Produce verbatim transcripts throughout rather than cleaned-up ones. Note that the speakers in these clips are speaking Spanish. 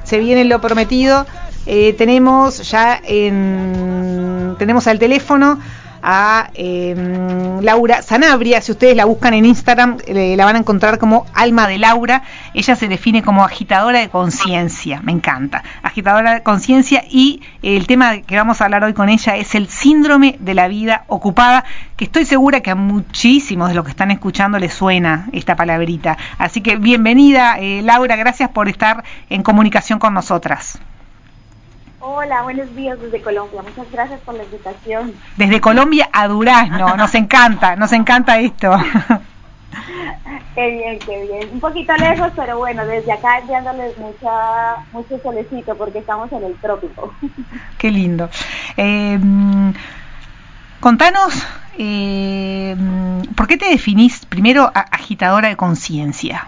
se viene lo prometido. Eh, tenemos ya en, tenemos al teléfono a eh, Laura Sanabria. Si ustedes la buscan en Instagram, eh, la van a encontrar como Alma de Laura. Ella se define como agitadora de conciencia, me encanta, agitadora de conciencia, y el tema que vamos a hablar hoy con ella es el síndrome de la vida ocupada, que estoy segura que a muchísimos de los que están escuchando les suena esta palabrita. Así que bienvenida, eh, Laura, gracias por estar en comunicación con nosotras. Hola, buenos días desde Colombia. Muchas gracias por la invitación. Desde Colombia a Durazno, nos encanta, nos encanta esto. Qué bien, qué bien. Un poquito lejos, pero bueno, desde acá enviándoles mucha, mucho solecito porque estamos en el trópico. Qué lindo. Eh, contanos, eh, ¿por qué te definís primero agitadora de conciencia?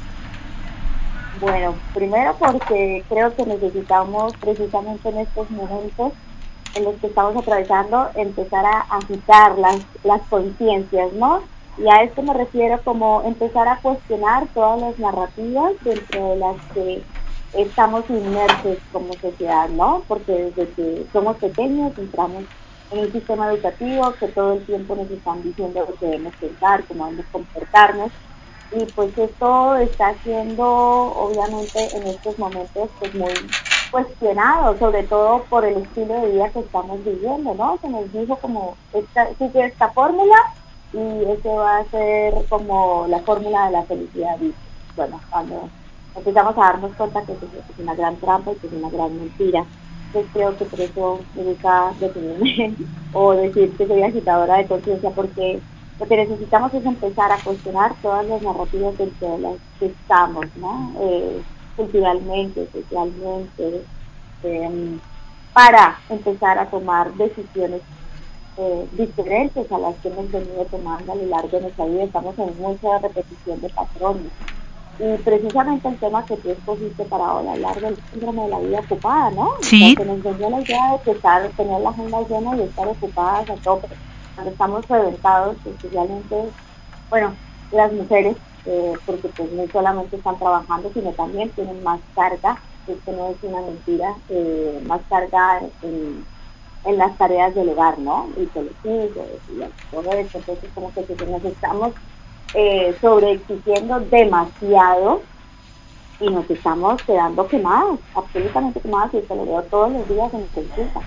Bueno, primero porque creo que necesitamos precisamente en estos momentos en los que estamos atravesando empezar a agitar las, las conciencias, ¿no? Y a esto me refiero como empezar a cuestionar todas las narrativas dentro de las que estamos inmersos como sociedad, ¿no? Porque desde que somos pequeños entramos en un sistema educativo que todo el tiempo nos están diciendo lo que debemos pensar, cómo debemos comportarnos. Y pues esto está siendo obviamente en estos momentos pues muy cuestionado, sobre todo por el estilo de vida que estamos viviendo, ¿no? Se nos dijo como, esta, sigue esta fórmula y ese va a ser como la fórmula de la felicidad. Y bueno, cuando empezamos a darnos cuenta que es una gran trampa y que es una gran mentira, pues creo que por eso me gusta definirme o decir que soy agitadora de conciencia, porque lo que necesitamos es empezar a cuestionar todas las narrativas dentro de las que estamos, ¿no? Eh, culturalmente, socialmente, eh, para empezar a tomar decisiones eh, diferentes a las que hemos venido tomando a lo largo de nuestra vida. Estamos en mucha repetición de patrones. Y precisamente el tema que tú escogiste para hoy, hablar del síndrome de la vida ocupada, ¿no? Sí. O sea, que nos vendió la idea de que estar, tener la agenda llena y estar ocupadas a tope. Cuando estamos reventados, especialmente, bueno, las mujeres, eh, porque pues no solamente están trabajando, sino también tienen más carga, esto no es una mentira, eh, más carga en, en las tareas del hogar, ¿no? Y con los hijos y todo eso. Entonces, como que nos estamos eh, sobreexigiendo demasiado y nos estamos quedando quemadas, absolutamente quemadas, y esto lo veo todos los días en mi consulta.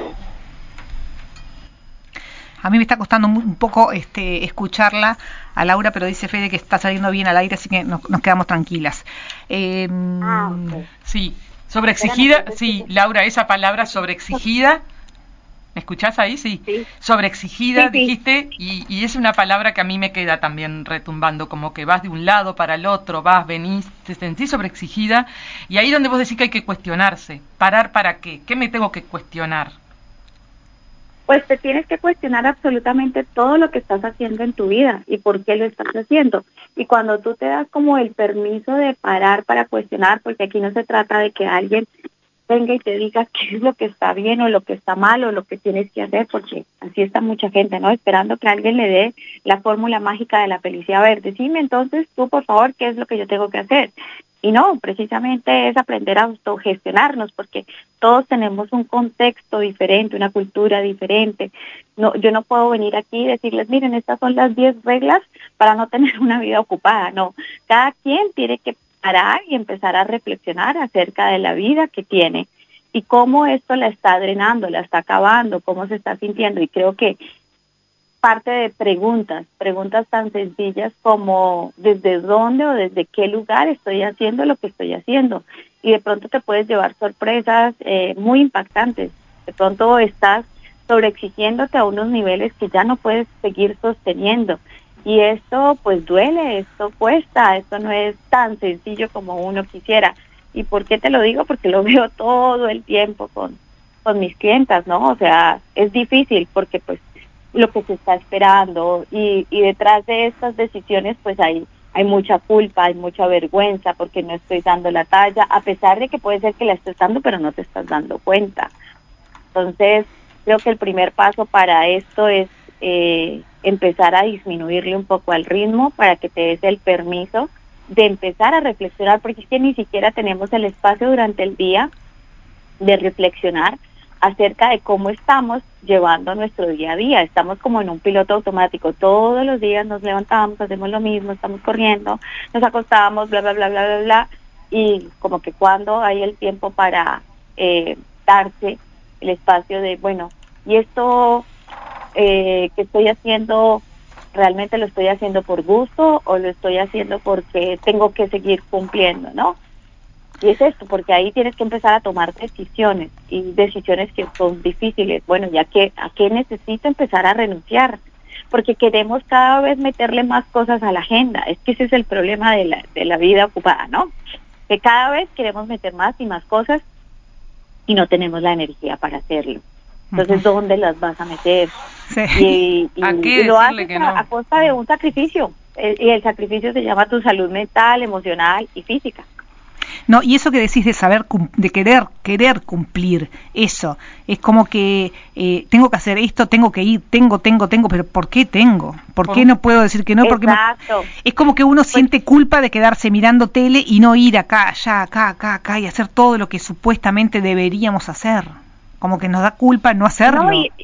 A mí me está costando un poco este, escucharla a Laura, pero dice Fede que está saliendo bien al aire, así que nos, nos quedamos tranquilas. Eh, ah, okay. Sí, sobreexigida, sí, Laura, esa palabra sobreexigida, ¿me escuchás ahí? Sí, sí. sobreexigida, sí, sí. dijiste, y, y es una palabra que a mí me queda también retumbando, como que vas de un lado para el otro, vas, venís, te sentís sobreexigida, y ahí donde vos decís que hay que cuestionarse, parar para qué, ¿qué me tengo que cuestionar? Pues te tienes que cuestionar absolutamente todo lo que estás haciendo en tu vida y por qué lo estás haciendo. Y cuando tú te das como el permiso de parar para cuestionar, porque aquí no se trata de que alguien venga y te diga qué es lo que está bien o lo que está mal o lo que tienes que hacer, porque así está mucha gente, ¿no? Esperando que alguien le dé la fórmula mágica de la felicidad. A ver, decime entonces tú, por favor, qué es lo que yo tengo que hacer. Y no, precisamente es aprender a autogestionarnos, porque todos tenemos un contexto diferente, una cultura diferente. No, yo no puedo venir aquí y decirles, miren, estas son las diez reglas para no tener una vida ocupada. No, cada quien tiene que parar y empezar a reflexionar acerca de la vida que tiene y cómo esto la está drenando, la está acabando, cómo se está sintiendo. Y creo que parte de preguntas, preguntas tan sencillas como desde dónde o desde qué lugar estoy haciendo lo que estoy haciendo. Y de pronto te puedes llevar sorpresas eh, muy impactantes. De pronto estás sobreexigiéndote a unos niveles que ya no puedes seguir sosteniendo. Y esto pues duele, esto cuesta, esto no es tan sencillo como uno quisiera. ¿Y por qué te lo digo? Porque lo veo todo el tiempo con, con mis clientas, ¿no? O sea, es difícil porque pues lo que se está esperando y, y detrás de estas decisiones pues hay, hay mucha culpa, hay mucha vergüenza porque no estoy dando la talla, a pesar de que puede ser que la estés dando pero no te estás dando cuenta. Entonces creo que el primer paso para esto es eh, empezar a disminuirle un poco al ritmo para que te des el permiso de empezar a reflexionar, porque es que ni siquiera tenemos el espacio durante el día de reflexionar acerca de cómo estamos llevando nuestro día a día. Estamos como en un piloto automático. Todos los días nos levantamos, hacemos lo mismo, estamos corriendo, nos acostamos, bla, bla, bla, bla, bla, bla, y como que cuando hay el tiempo para eh, darse el espacio de, bueno, y esto eh, que estoy haciendo, ¿realmente lo estoy haciendo por gusto o lo estoy haciendo porque tengo que seguir cumpliendo, no? Y es esto, porque ahí tienes que empezar a tomar decisiones, y decisiones que son difíciles. Bueno, ya que ¿a qué necesito empezar a renunciar? Porque queremos cada vez meterle más cosas a la agenda. Es que ese es el problema de la, de la vida ocupada, ¿no? Que cada vez queremos meter más y más cosas y no tenemos la energía para hacerlo. Entonces, uh-huh. ¿dónde las vas a meter? Sí. Y, y, ¿A qué y lo haces que no? a, a costa de un sacrificio. El, y el sacrificio se llama tu salud mental, emocional y física. No, y eso que decís de saber, de querer, querer cumplir, eso, es como que eh, tengo que hacer esto, tengo que ir, tengo, tengo, tengo, pero ¿por qué tengo? ¿Por qué no puedo decir que no? Porque Exacto. Me, es como que uno pues, siente culpa de quedarse mirando tele y no ir acá, allá, acá, acá, acá, y hacer todo lo que supuestamente deberíamos hacer. Como que nos da culpa no hacerlo. No, y,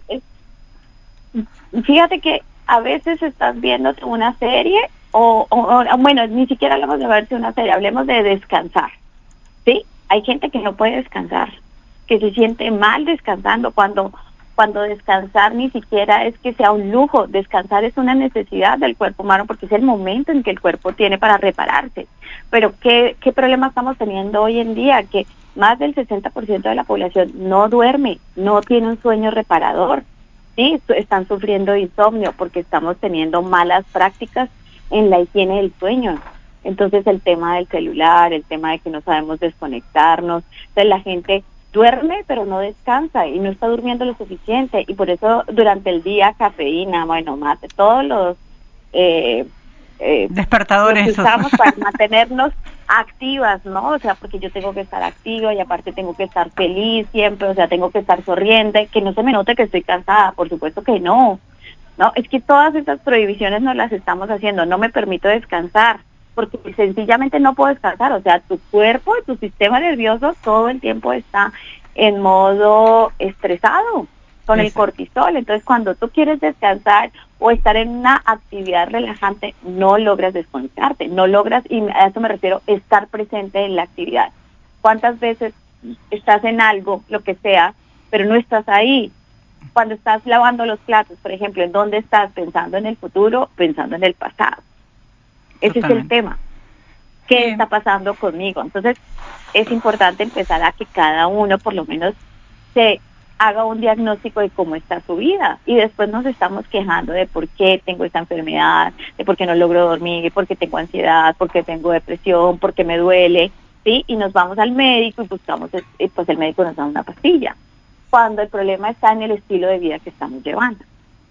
y, fíjate que a veces estás viéndote una serie, o, o, o bueno, ni siquiera hablamos de verse una serie, hablemos de descansar. Sí, hay gente que no puede descansar, que se siente mal descansando, cuando cuando descansar ni siquiera es que sea un lujo. Descansar es una necesidad del cuerpo humano, porque es el momento en que el cuerpo tiene para repararse. Pero ¿qué, qué problema estamos teniendo hoy en día? Que más del sesenta por ciento de la población no duerme, no tiene un sueño reparador. Sí, están sufriendo insomnio porque estamos teniendo malas prácticas en la higiene del sueño. Entonces el tema del celular, el tema de que no sabemos desconectarnos, entonces la gente duerme pero no descansa y no está durmiendo lo suficiente, y por eso durante el día cafeína, bueno, mate, todos los eh, eh, despertadores que usamos para mantenernos activas, ¿no? O sea, porque yo tengo que estar activa y aparte tengo que estar feliz siempre, o sea, tengo que estar sonriente, que no se me note que estoy cansada, por supuesto que no, no, es que todas estas prohibiciones nos las estamos haciendo. No me permito descansar porque sencillamente no puedo descansar, o sea, tu cuerpo y tu sistema nervioso todo el tiempo está en modo estresado con Eso. el cortisol. Entonces, cuando tú quieres descansar o estar en una actividad relajante, no logras desconectarte, no logras, y a eso me refiero, estar presente en la actividad. ¿Cuántas veces estás en algo, lo que sea, pero no estás ahí? Cuando estás lavando los platos, por ejemplo, ¿en dónde estás? ¿Pensando en el futuro? ¿Pensando en el pasado? Ese Totalmente. es el tema. ¿Qué sí. está pasando conmigo? Entonces, es importante empezar a que cada uno, por lo menos, se haga un diagnóstico de cómo está su vida. Y después nos estamos quejando de por qué tengo esta enfermedad, de por qué no logro dormir, por qué tengo ansiedad, por qué tengo depresión, por qué me duele, ¿sí? Y nos vamos al médico y buscamos, pues el médico nos da una pastilla, cuando el problema está en el estilo de vida que estamos llevando.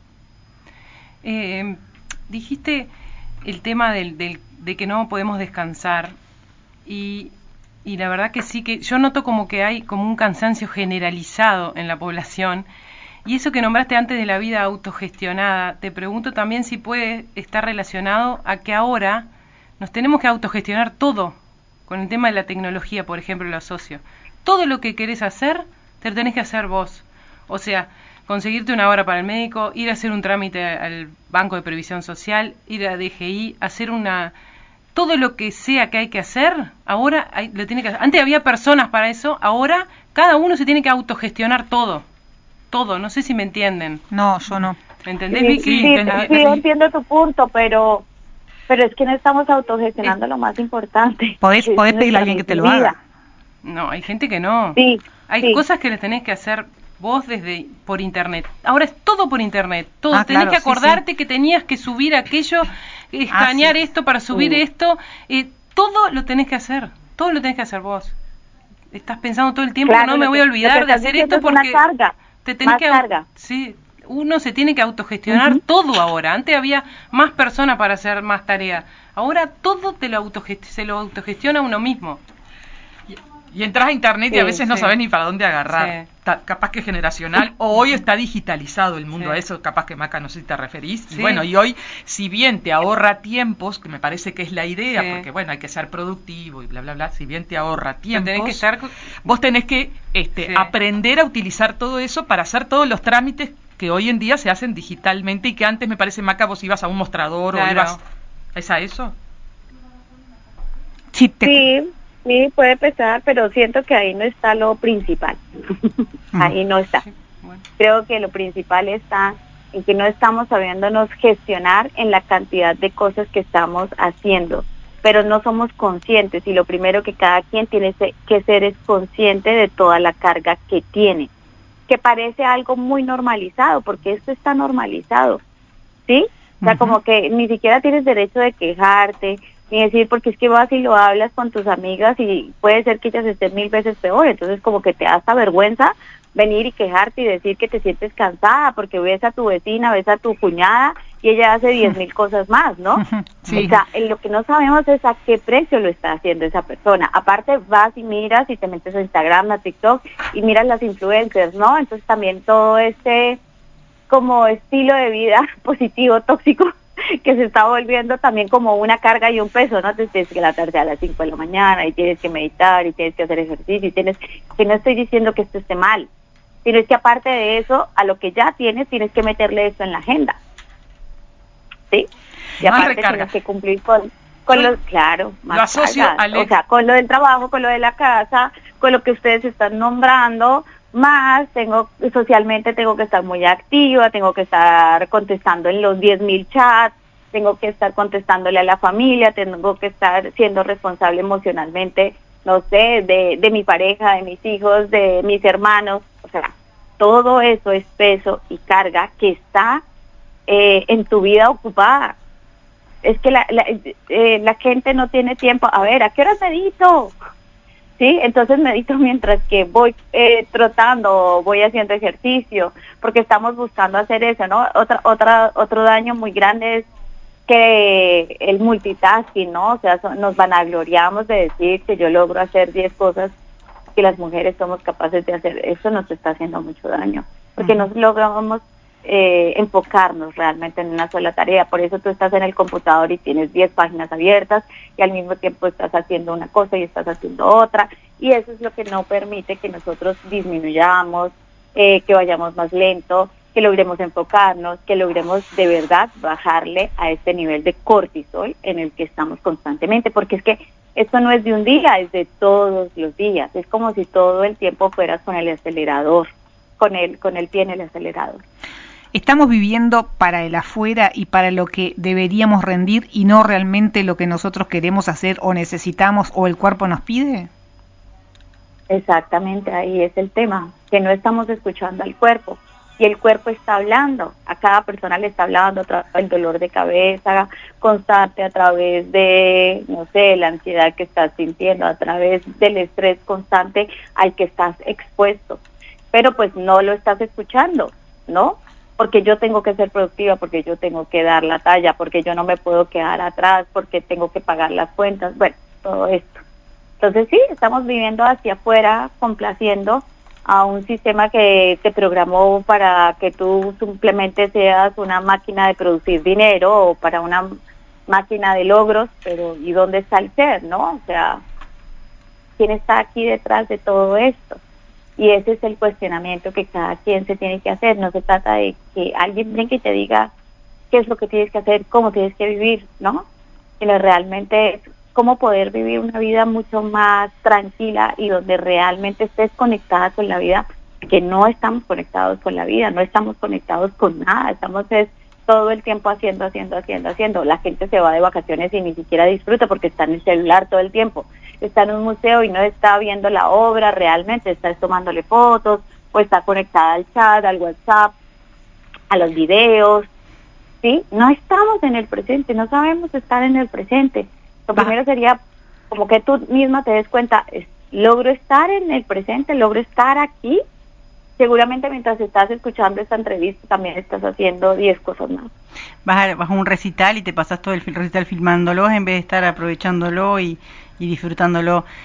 Eh, dijiste el tema del, del, de que no podemos descansar, y, y la verdad que sí, que yo noto como que hay como un cansancio generalizado en la población, y eso que nombraste antes de la vida autogestionada, te pregunto también si puede estar relacionado a que ahora nos tenemos que autogestionar todo, con el tema de la tecnología, por ejemplo, lo asocio. Todo lo que querés hacer, te lo tenés que hacer vos. O sea, conseguirte una hora para el médico, ir a hacer un trámite al Banco de Previsión Social, ir a D G I, hacer una... Todo lo que sea que hay que hacer, ahora hay, lo tiene que hacer. Antes había personas para eso, ahora cada uno se tiene que autogestionar todo. Todo, no sé si me entienden. No, yo no. ¿Me entendés, sí, Vicky? Sí, sí, sí, yo entiendo tu punto, pero pero es que no estamos autogestionando es, lo más importante. ¿Podés, podés pedirle a alguien que te lo haga? No, hay gente que no. Sí, hay sí. cosas que les tenés que hacer vos desde por internet. Ahora es todo por internet. Todo. Ah, tenés claro, que acordarte sí, sí. que tenías que subir aquello, escanear ah, sí. esto para subir sí. esto. Eh, todo lo tenés que hacer. Todo lo tenés que hacer vos. Estás pensando todo el tiempo, claro, no me que, voy a olvidar de hacer esto porque una carga, te tenés más que carga. Sí, uno se tiene que autogestionar uh-huh. todo ahora. Antes había más personas para hacer más tareas. Ahora todo te lo autogest- se lo autogestiona uno mismo. Y entras a internet y Sí, a veces no sí. sabes ni para dónde agarrar. Sí. Ta- capaz que es generacional, o hoy está digitalizado el mundo, Sí. a eso capaz que Maca, no sé si te referís. Sí. Y bueno, y hoy, si bien te ahorra tiempos, que me parece que es la idea, Sí. porque bueno, hay que ser productivo y bla, bla, bla, si bien te ahorra Pero tiempos, tenés que estar co- vos tenés que este, Sí. aprender a utilizar todo eso para hacer todos los trámites que hoy en día se hacen digitalmente y que antes, me parece, Maca, vos ibas a un mostrador o Claro. ibas... ¿Es a eso? Sí, te- Sí, sí, puede pesar, pero siento que ahí no está lo principal. Ahí no está. Sí, bueno. Creo que lo principal está en que no estamos sabiéndonos gestionar en la cantidad de cosas que estamos haciendo, pero no somos conscientes, y lo primero que cada quien tiene que ser es consciente de toda la carga que tiene, que parece algo muy normalizado, porque esto está normalizado, ¿sí? O sea, Ujú. como que ni siquiera tienes derecho de quejarte, ni decir, porque es que vas y lo hablas con tus amigas y puede ser que ellas estén mil veces peor, entonces como que te da hasta vergüenza venir y quejarte y decir que te sientes cansada porque ves a tu vecina, ves a tu cuñada y ella hace diez mil cosas más, ¿no? Sí. O sea, en lo que no sabemos es a qué precio lo está haciendo esa persona. Aparte vas y miras y te metes a Instagram, a TikTok y miras las influencers, ¿no? Entonces también todo este como estilo de vida positivo, tóxico, que se está volviendo también como una carga y un peso, ¿no? Entonces tienes que levantarte a las cinco de la mañana y tienes que meditar y tienes que hacer ejercicio y tienes que, no estoy diciendo que esto esté mal, sino es que aparte de eso, a lo que ya tienes, tienes que meterle esto en la agenda, ¿sí? Y Más aparte recarga. tienes que cumplir con, con Yo los, claro, más lo asocio, cargas, Alex. o sea, con lo del trabajo, con lo de la casa, con lo que ustedes están nombrando, más tengo, socialmente tengo que estar muy activa, tengo que estar contestando en los diez mil chats, tengo que estar contestándole a la familia, tengo que estar siendo responsable emocionalmente, no sé, de, de mi pareja, de mis hijos, de mis hermanos, o sea, todo eso es peso y carga que está eh, en tu vida ocupada. Es que la, la, eh, la gente no tiene tiempo. A ver, ¿a qué hora medito? Sí, entonces medito mientras que voy eh, trotando, voy haciendo ejercicio, porque estamos buscando hacer eso, ¿no? Otra, otra, otro daño muy grande es que el multitasking, ¿no? O sea, so, nos vanagloriamos de decir que yo logro hacer diez cosas que las mujeres somos capaces de hacer. Eso nos está haciendo mucho daño, porque Ujú. no logramos eh, enfocarnos realmente en una sola tarea. Por eso tú estás en el computador y tienes diez páginas abiertas y al mismo tiempo estás haciendo una cosa y estás haciendo otra, y eso es lo que no permite que nosotros disminuyamos, eh, que vayamos más lento, que logremos enfocarnos, que logremos de verdad bajarle a este nivel de cortisol en el que estamos constantemente, porque es que esto no es de un día, es de todos los días, es como si todo el tiempo fueras con el acelerador, con el, con el pie en el acelerador. Estamos viviendo para el afuera y para lo que deberíamos rendir y no realmente lo que nosotros queremos hacer o necesitamos o el cuerpo nos pide. Exactamente, ahí es el tema, que no estamos escuchando al cuerpo y el cuerpo está hablando, a cada persona le está hablando a través del dolor de cabeza constante, a través de, no sé, la ansiedad que estás sintiendo, a través del estrés constante al que estás expuesto, pero pues no lo estás escuchando, ¿no? Porque yo tengo que ser productiva, porque yo tengo que dar la talla, porque yo no me puedo quedar atrás, porque tengo que pagar las cuentas, bueno, todo esto. Entonces sí, estamos viviendo hacia afuera, complaciendo a un sistema que te programó para que tú simplemente seas una máquina de producir dinero o para una máquina de logros, pero ¿y dónde está el ser, no? O sea, ¿quién está aquí detrás de todo esto? Y ese es el cuestionamiento que cada quien se tiene que hacer. No se trata de que alguien venga y te diga qué es lo que tienes que hacer, cómo tienes que vivir, ¿no? Sino realmente es cómo poder vivir una vida mucho más tranquila y donde realmente estés conectada con la vida, que no estamos conectados con la vida, no estamos conectados con nada, estamos es, todo el tiempo haciendo, haciendo, haciendo, haciendo. La gente se va de vacaciones y ni siquiera disfruta porque está en el celular todo el tiempo. Está en un museo y no está viendo la obra realmente, está tomándole fotos o está conectada al chat, al WhatsApp, a los videos, ¿sí? No estamos en el presente, no sabemos estar en el presente. Lo Va. primero sería como que tú misma te des cuenta, es, logro estar en el presente, logro estar aquí. Seguramente mientras estás escuchando esta entrevista también estás haciendo diez cosas más. Vas a, vas a un recital y te pasas todo el recital filmándolo en vez de estar aprovechándolo y, y disfrutándolo.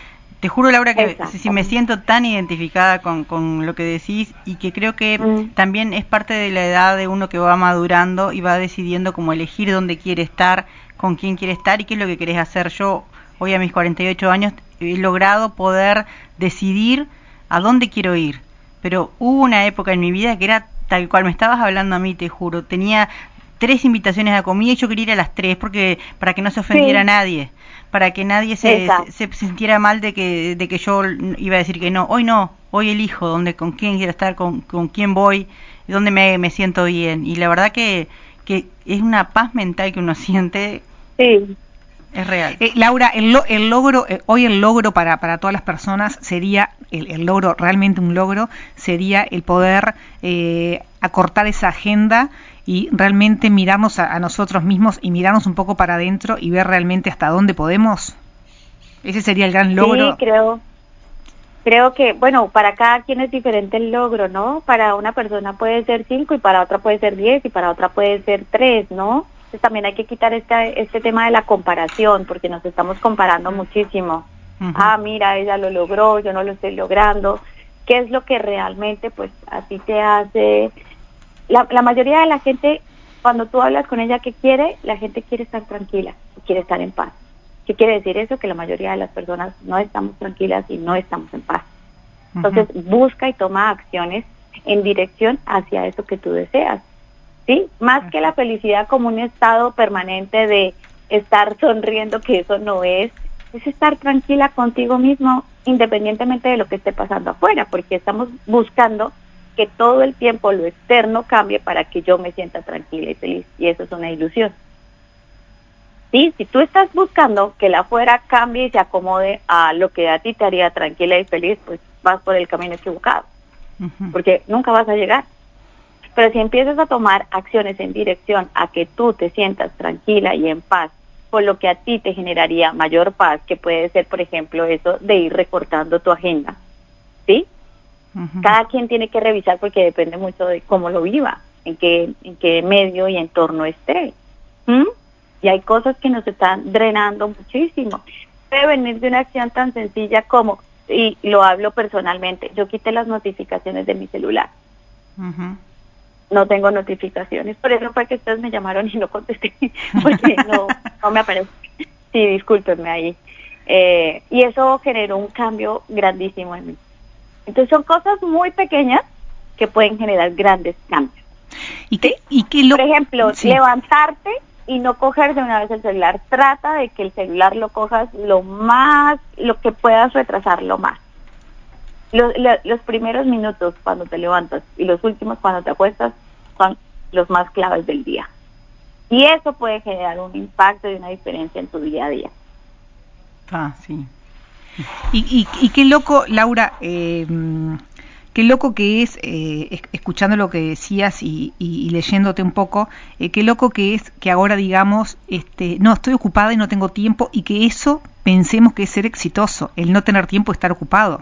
Te juro, Laura, que si, si me Exactamente. siento tan identificada con, con lo que decís y que creo que Mm. también es parte de la edad de uno que va madurando y va decidiendo cómo elegir dónde quiere estar, con quién quiere estar y qué es lo que querés hacer. Yo, hoy a mis cuarenta y ocho años, he logrado poder decidir a dónde quiero ir. Pero hubo una época en mi vida que era tal cual me estabas hablando a mí, te juro. Tenía tres invitaciones a comida y yo quería ir a las tres porque para que no se ofendiera a Sí, nadie, para que nadie se, se, exacto. se sintiera mal de que de que yo iba a decir que no. Hoy no, hoy elijo dónde, con quién quiero estar, con, con quién voy, dónde me, me siento bien. Y la verdad que, que es una paz mental que uno siente, Sí, es real. Eh, Laura, el, lo- el logro, eh, hoy el logro para, para todas las personas sería, el, el logro, realmente un logro, sería el poder eh, acortar esa agenda y realmente mirarnos a, a nosotros mismos y mirarnos un poco para adentro y ver realmente hasta dónde podemos. Ese sería el gran sí, logro. creo. Creo que, bueno, para cada quien es diferente el logro, ¿no? Para una persona puede ser cinco y para otra puede ser diez y para otra puede ser tres, ¿no? Entonces también hay que quitar este, este tema de la comparación porque nos estamos comparando muchísimo. Ujú. Ah, mira, ella lo logró, yo no lo estoy logrando. ¿Qué es lo que realmente, pues, a ti te hace? La, la mayoría de la gente, cuando tú hablas con ella, ¿qué quiere? La gente quiere estar tranquila, quiere estar en paz. ¿Qué quiere decir eso? Que la mayoría de las personas no estamos tranquilas y no estamos en paz. Entonces, Ujú. busca y toma acciones en dirección hacia eso que tú deseas, ¿sí? Más que la felicidad como un estado permanente de estar sonriendo, que eso no es, es estar tranquila contigo mismo, independientemente de lo que esté pasando afuera, porque estamos buscando que todo el tiempo lo externo cambie para que yo me sienta tranquila y feliz, y eso es una ilusión. Sí, si tú estás buscando que la afuera cambie y se acomode a lo que a ti te haría tranquila y feliz, pues vas por el camino equivocado, Ujú. porque nunca vas a llegar. Pero si empiezas a tomar acciones en dirección a que tú te sientas tranquila y en paz, por lo que a ti te generaría mayor paz, que puede ser, por ejemplo, eso de ir recortando tu agenda, ¿sí? Ujú. Cada quien tiene que revisar porque depende mucho de cómo lo viva, en qué, en qué medio y entorno esté. ¿Mm? Y hay cosas que nos están drenando muchísimo. Puede venir de una acción tan sencilla como, y lo hablo personalmente, yo quité las notificaciones de mi celular. Ujú. No tengo notificaciones, por eso fue que ustedes me llamaron y no contesté, porque no, no me aparece. Sí, discúlpenme ahí. Eh, y eso generó un cambio grandísimo en mí. Entonces son cosas muy pequeñas que pueden generar grandes cambios. ¿Y ¿Sí? qué, y qué lo, Por ejemplo, sí. levantarte y no coger de una vez el celular. Trata de que el celular lo cojas lo más, lo que puedas retrasarlo más. Los, lo- los primeros minutos cuando te levantas y los últimos cuando te acuestas son los más claves del día. Y eso puede generar un impacto y una diferencia en tu día a día. Ah, sí. Y, y, y qué loco, Laura, eh, qué loco que es, eh, es- escuchando lo que decías y, y- y leyéndote un poco, eh, qué loco que es que ahora digamos, este, no, estoy ocupada y no tengo tiempo, y que eso pensemos que es ser exitoso, el no tener tiempo de estar ocupado,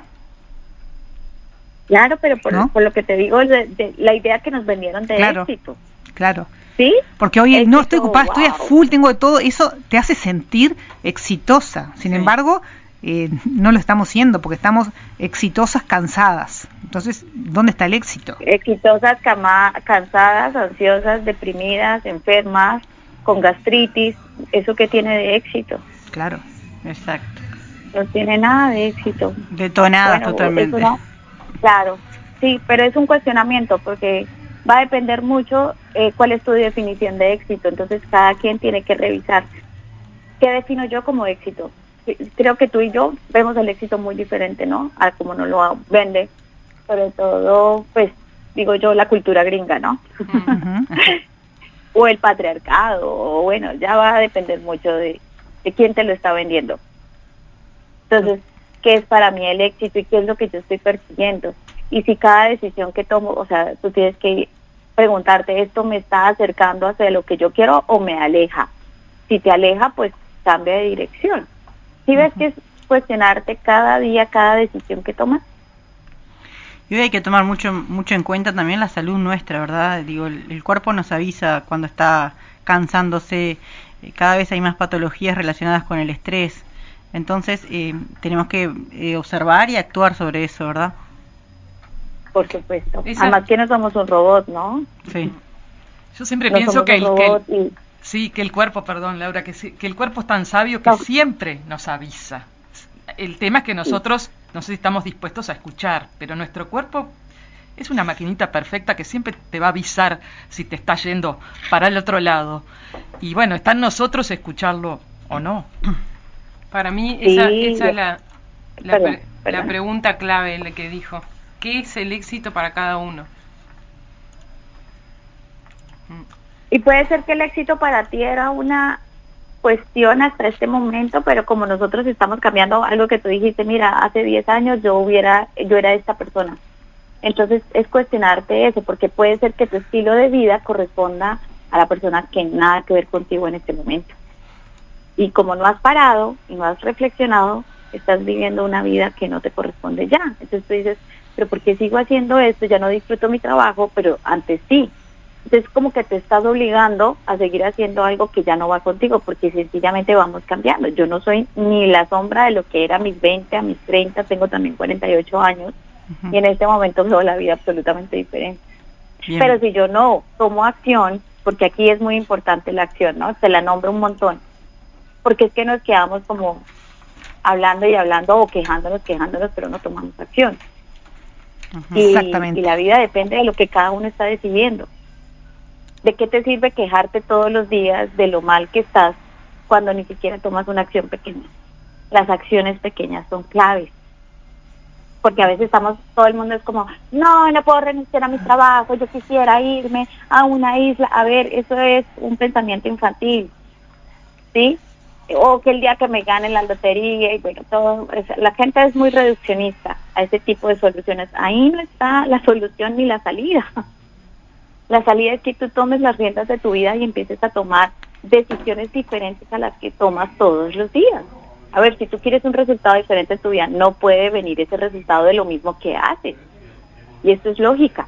Claro, pero por, ¿no? por lo que te digo, de, de la idea que nos vendieron de Claro, éxito. claro. ¿Sí? Porque hoy el no estoy Éxito, ocupada, estoy a wow. full, tengo de todo, eso te hace sentir exitosa. Sin Sí. embargo, eh, no lo estamos siendo porque estamos exitosas cansadas. Entonces, ¿dónde está el éxito? Exitosas, cama, cansadas, ansiosas, deprimidas, enfermas, con gastritis. ¿Eso qué tiene de éxito? Claro. Exacto. No tiene nada de éxito. Detonadas Bueno, es totalmente. una, claro, sí, pero es un cuestionamiento porque va a depender mucho eh, cuál es tu definición de éxito. Entonces, cada quien tiene que revisar qué defino yo como éxito. Sí, creo que tú y yo vemos el éxito muy diferente, ¿no? A como nos lo vende, sobre todo, pues, digo yo, la cultura gringa, ¿no? Mm. Ujú. O el patriarcado, o bueno, ya va a depender mucho de, de quién te lo está vendiendo. Entonces, ¿qué es para mí el éxito y qué es lo que yo estoy persiguiendo? Y si cada decisión que tomo, o sea, tú tienes que preguntarte, ¿esto me está acercando hacia lo que yo quiero o me aleja? Si te aleja, pues cambia de dirección. Si ves que es cuestionarte cada día, cada decisión que tomas. Y hoy hay que tomar mucho mucho en cuenta también la salud nuestra, ¿verdad? Digo, el, el cuerpo nos avisa cuando está cansándose, eh, cada vez hay más patologías relacionadas con el estrés. Entonces, eh, tenemos que eh, observar y actuar sobre eso, ¿verdad? Por supuesto. Esa... Además que no somos un robot, ¿no? Sí. Yo siempre no pienso que el, que el, y... sí, que el cuerpo, perdón, Laura, que, que el cuerpo es tan sabio que no. siempre nos avisa. El tema es que nosotros no sé si estamos dispuestos a escuchar, pero nuestro cuerpo es una maquinita perfecta que siempre te va a avisar si te está yendo para el otro lado. Y bueno, está en nosotros escucharlo o no. Para mí sí, esa, esa es la, la, perdón, pre, perdón. la pregunta clave la que dijo. ¿Qué es el éxito para cada uno? Y puede ser que el éxito para ti era una cuestión hasta este momento, pero como nosotros estamos cambiando algo que tú dijiste, mira, hace diez años yo hubiera, yo era esta persona. Entonces es cuestionarte eso, porque puede ser que tu estilo de vida corresponda a la persona que nada que ver contigo en este momento. Y como no has parado y no has reflexionado, estás viviendo una vida que no te corresponde ya. Entonces tú dices, pero ¿por qué sigo haciendo esto? Ya no disfruto mi trabajo, pero antes sí. Entonces como que te estás obligando a seguir haciendo algo que ya no va contigo, porque sencillamente vamos cambiando. Yo no soy ni la sombra de lo que era a mis veinte, a mis treinta, tengo también cuarenta y ocho años, uh-huh. y en este momento veo la vida absolutamente diferente. Bien. Pero si yo no tomo acción, porque aquí es muy importante la acción, ¿no? Te la nombro un montón, porque es que nos quedamos como hablando y hablando o quejándonos, quejándonos, pero no tomamos acción. Uh-huh. Y, Exactamente. Y la vida depende de lo que cada uno está decidiendo. ¿De qué te sirve quejarte todos los días de lo mal que estás cuando ni siquiera tomas una acción pequeña? Las acciones pequeñas son claves. Porque a veces estamos, todo el mundo es como, no, no puedo renunciar a mi trabajo, yo quisiera irme a una isla. A ver, eso es un pensamiento infantil, ¿sí? O que el día que me gane la lotería y bueno, todo, la gente es muy reduccionista a ese tipo de soluciones. Ahí no está la solución ni la salida. La salida es que tú tomes las riendas de tu vida y empieces a tomar decisiones diferentes a las que tomas todos los días. A ver, si tú quieres un resultado diferente en tu vida, no puede venir ese resultado de lo mismo que haces. Y esto es lógica.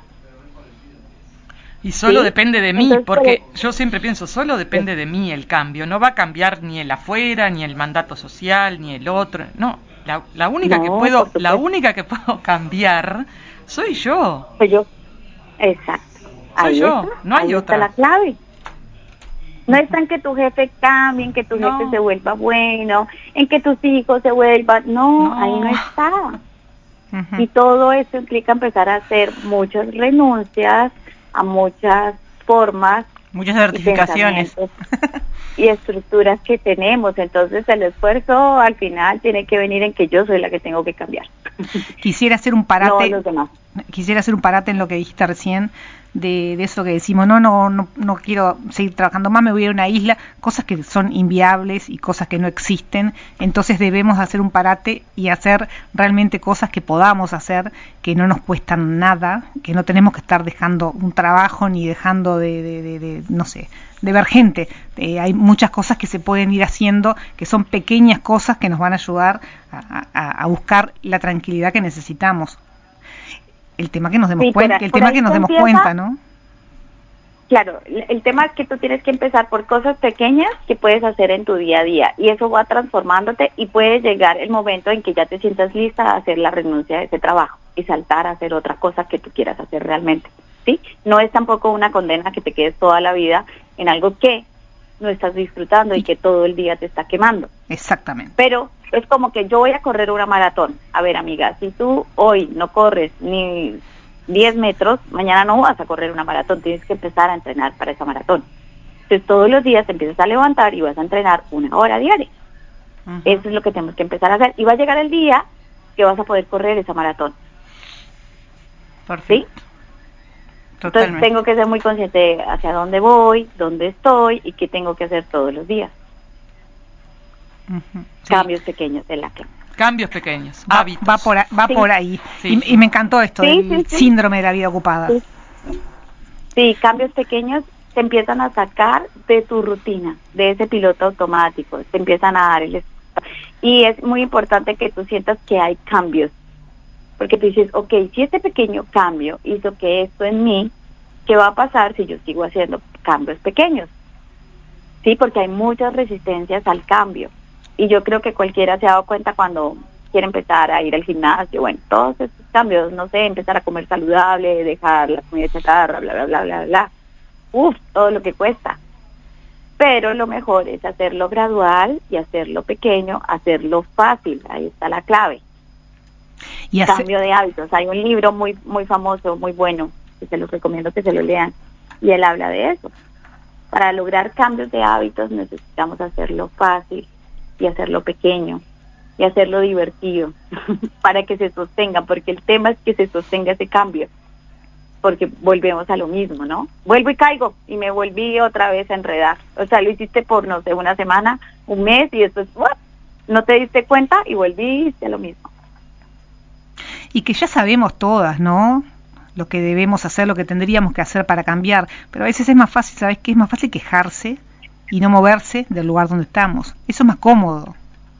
Y solo ¿sí? depende de mí, Entonces, porque pero... yo siempre pienso, solo depende sí. de mí el cambio. No va a cambiar ni el afuera, ni el mandato social, ni el otro. No, la, la única no, que puedo, la única que puedo cambiar soy yo. Soy yo. Exacto. Soy ahí yo, está, no hay ahí otra. está la clave. No está en que tu jefe cambie, en que tu no. jefe se vuelva bueno, en que tus hijos se vuelvan... No, no. ahí no está. Uh-huh. Y todo esto implica empezar a hacer muchas renuncias a muchas formas, muchas certificaciones y, y estructuras que tenemos. Entonces el esfuerzo al final tiene que venir en que yo soy la que tengo que cambiar. Quisiera hacer un parate. No los demás. Quisiera hacer un parate en lo que dijiste recién de, de eso que decimos, no, no, no, no quiero seguir trabajando más, me voy a ir a una isla, cosas que son inviables y cosas que no existen. Entonces debemos hacer un parate y hacer realmente cosas que podamos hacer, que no nos cuestan nada, que no tenemos que estar dejando un trabajo ni dejando de, de, de, de no sé, de ver gente. Eh, hay muchas cosas que se pueden ir haciendo, que son pequeñas cosas que nos van a ayudar a, a, a buscar la tranquilidad que necesitamos. El tema que nos demos sí, cuenta, el tema que nos demos empieza, cuenta, ¿no? Claro, el tema es que tú tienes que empezar por cosas pequeñas que puedes hacer en tu día a día y eso va transformándote y puede llegar el momento en que ya te sientas lista a hacer la renuncia de ese trabajo y saltar a hacer otra cosa que tú quieras hacer realmente, ¿sí? No es tampoco una condena que te quedes toda la vida en algo que no estás disfrutando y que todo el día te está quemando. Exactamente. Pero es como que yo voy a correr una maratón. A ver, amiga, si tú hoy no corres ni diez metros, mañana no vas a correr una maratón, tienes que empezar a entrenar para esa maratón. Entonces todos los días te empiezas a levantar y vas a entrenar una hora diaria. Uh-huh. Eso es lo que tenemos que empezar a hacer. Y va a llegar el día que vas a poder correr esa maratón. Perfecto. ¿Sí? Entonces tengo que ser muy consciente de hacia dónde voy, dónde estoy y qué tengo que hacer todos los días. Uh-huh. Sí. Cambios pequeños de la clase. Cambios pequeños, va, hábitos. Va por, va sí. por ahí. Sí. Y, y me encantó esto sí, del sí, sí. síndrome de la vida ocupada. Sí. sí, cambios pequeños te empiezan a sacar de tu rutina, de ese piloto automático, te empiezan a dar el... Y es muy importante que tú sientas que hay cambios. Porque tú dices, ok, si este pequeño cambio hizo que esto en mí, ¿qué va a pasar si yo sigo haciendo cambios pequeños? Sí, porque hay muchas resistencias al cambio. Y yo creo que cualquiera se ha dado cuenta cuando quiere empezar a ir al gimnasio, bueno, todos estos cambios, no sé, empezar a comer saludable, dejar la comida chatarra, bla, bla, bla, bla, bla. Uf, todo lo que cuesta. Pero lo mejor es hacerlo gradual y hacerlo pequeño, hacerlo fácil, ahí está la clave. Y hace... Cambio de hábitos. Hay un libro muy muy famoso, muy bueno, que se los recomiendo que se lo lean, y él habla de eso. Para lograr cambios de hábitos necesitamos hacerlo fácil y hacerlo pequeño y hacerlo divertido para que se sostenga, porque el tema es que se sostenga ese cambio, porque volvemos a lo mismo, ¿no? Vuelvo y caigo y me volví otra vez a enredar. O sea, lo hiciste por, no sé, una semana, un mes y después ¡uh! No te diste cuenta y volviste a lo mismo. Y que ya sabemos todas, ¿no? Lo que debemos hacer, lo que tendríamos que hacer para cambiar, pero a veces es más fácil, ¿sabes qué? Es más fácil quejarse y no moverse del lugar donde estamos. Eso es más cómodo.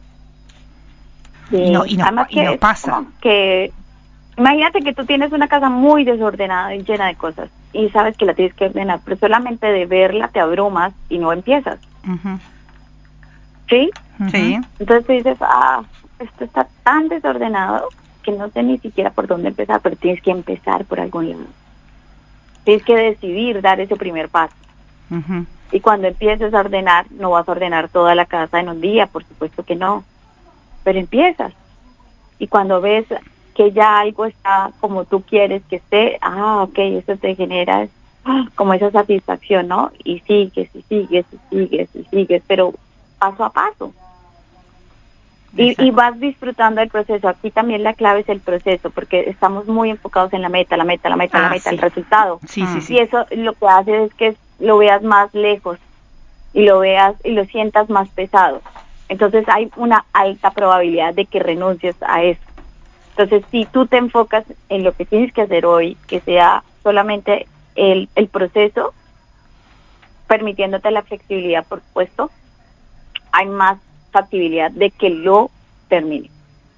Sí, y, no, y, nos, además y que nos pasa. Que, imagínate que tú tienes una casa muy desordenada y llena de cosas y sabes que la tienes que ordenar, pero solamente de verla te abrumas y no empiezas. Uh-huh. ¿Sí? Uh-huh. Sí. Entonces tú dices, ah, esto está tan desordenado que no sé ni siquiera por dónde empezar, pero tienes que empezar por algún lado. Tienes que decidir dar ese primer paso. Uh-huh. Y cuando empieces a ordenar, no vas a ordenar toda la casa en un día, por supuesto que no, pero empiezas. Y cuando ves que ya algo está como tú quieres que esté, ah, ok, eso te genera ah, como esa satisfacción, ¿no? Y sigues, y sigues, y sigues, y sigues, pero paso a paso. Y, y vas disfrutando del proceso. Aquí también la clave es el proceso, porque estamos muy enfocados en la meta, la meta, la meta, ah, la meta, sí. El resultado. Sí, sí, sí. Y eso lo que hace es que lo veas más lejos y lo veas y lo sientas más pesado. Entonces hay una alta probabilidad de que renuncies a eso. Entonces, si tú te enfocas en lo que tienes que hacer hoy, que sea solamente el, el proceso, permitiéndote la flexibilidad, por supuesto, hay más factibilidad de que lo termine.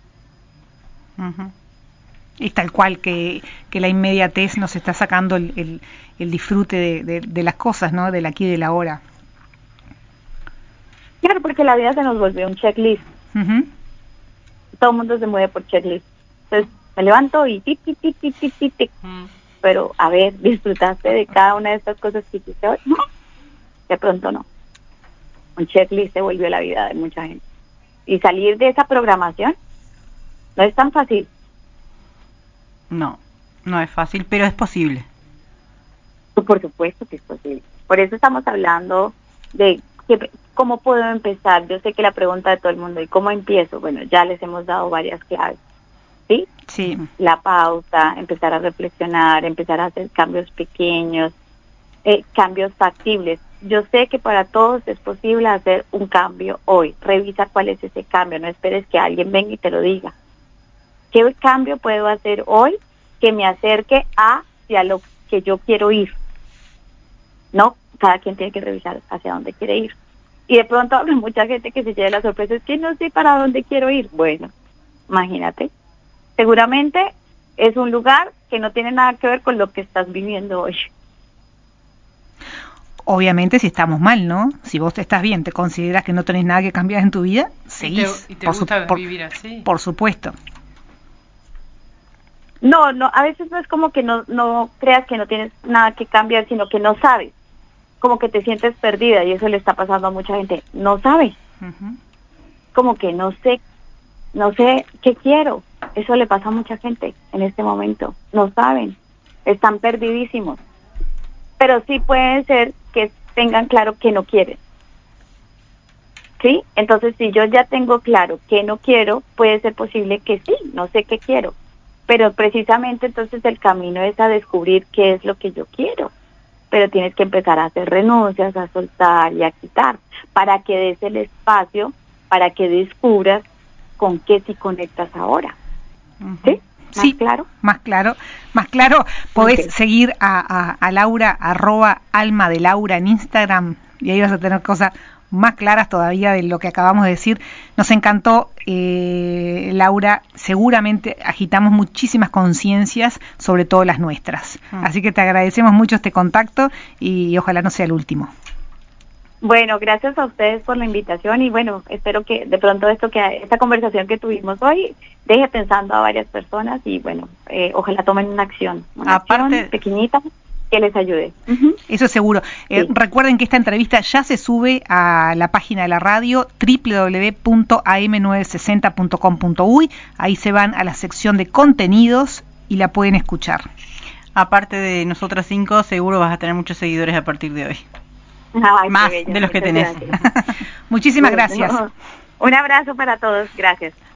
Uh-huh. Es tal cual que, que la inmediatez nos está sacando el, el, el disfrute de, de, de las cosas, ¿no? Del aquí y del ahora. Claro, porque la vida se nos volvió un checklist. Uh-huh. Todo el mundo se mueve por checklist. Entonces, me levanto y tic, tic, tic, tic, tic, tic, tic. Uh-huh. Pero, a ver, ¿disfrutaste de cada una de estas cosas que hiciste hoy? No, de pronto no. Un checklist se volvió la vida de mucha gente. Y salir de esa programación no es tan fácil. No, no es fácil, pero es posible. Por supuesto que es posible. Por eso estamos hablando de que, cómo puedo empezar. Yo sé que la pregunta de todo el mundo, ¿y cómo empiezo? Bueno, ya les hemos dado varias claves. ¿Sí? Sí. La pausa, empezar a reflexionar, empezar a hacer cambios pequeños, eh, cambios factibles. Yo sé que para todos es posible hacer un cambio hoy. Revisa cuál es ese cambio, no esperes que alguien venga y te lo diga. ¿Qué cambio puedo hacer hoy que me acerque hacia lo que yo quiero ir? No, cada quien tiene que revisar hacia dónde quiere ir. Y de pronto hay mucha gente que se lleva la sorpresa, es que no sé para dónde quiero ir. Bueno, imagínate. Seguramente es un lugar que no tiene nada que ver con lo que estás viviendo hoy. Obviamente si estamos mal, ¿no? Si vos estás bien, te consideras que no tenés nada que cambiar en tu vida, seguís. ¿Y te, y te por gusta su, por, vivir así? Por supuesto. No, no, a veces no es como que no, no creas que no tienes nada que cambiar, sino que no sabes. Como que te sientes perdida y eso le está pasando a mucha gente. No sabe. Uh-huh. Como que no sé, no sé qué quiero. Eso le pasa a mucha gente en este momento. No saben. Están perdidísimos. Pero sí puede ser que tengan claro que no quieren. ¿Sí? Entonces, si yo ya tengo claro que no quiero, puede ser posible que sí, no sé qué quiero. Pero precisamente entonces el camino es a descubrir qué es lo que yo quiero. Pero tienes que empezar a hacer renuncias, a soltar y a quitar, para que des el espacio, para que descubras con qué sí conectas ahora. Uh-huh. ¿Sí? ¿Más sí, claro? Más claro, más claro. Podés okay. seguir a, a, a Laura, arroba alma de Laura en Instagram, y ahí vas a tener cosas más claras todavía de lo que acabamos de decir. Nos encantó, eh, Laura, seguramente agitamos muchísimas conciencias, sobre todo las nuestras. Uh-huh. Así que te agradecemos mucho este contacto y ojalá no sea el último. Bueno, gracias a ustedes por la invitación y bueno, espero que de pronto esto que esta conversación que tuvimos hoy deje pensando a varias personas y bueno, eh, ojalá tomen una acción, una Aparte, acción pequeñita que les ayude. Uh-huh. Eso seguro. Eh, sí. Recuerden que esta entrevista ya se sube a la página de la radio doble u doble u doble u punto a eme novecientos sesenta punto com punto uy. Ahí se van a la sección de contenidos y la pueden escuchar. Aparte de nosotras cinco, seguro vas a tener muchos seguidores a partir de hoy. Ay, más bello, de los que tenés. Gracias. Muchísimas gracias. Un abrazo para todos, gracias.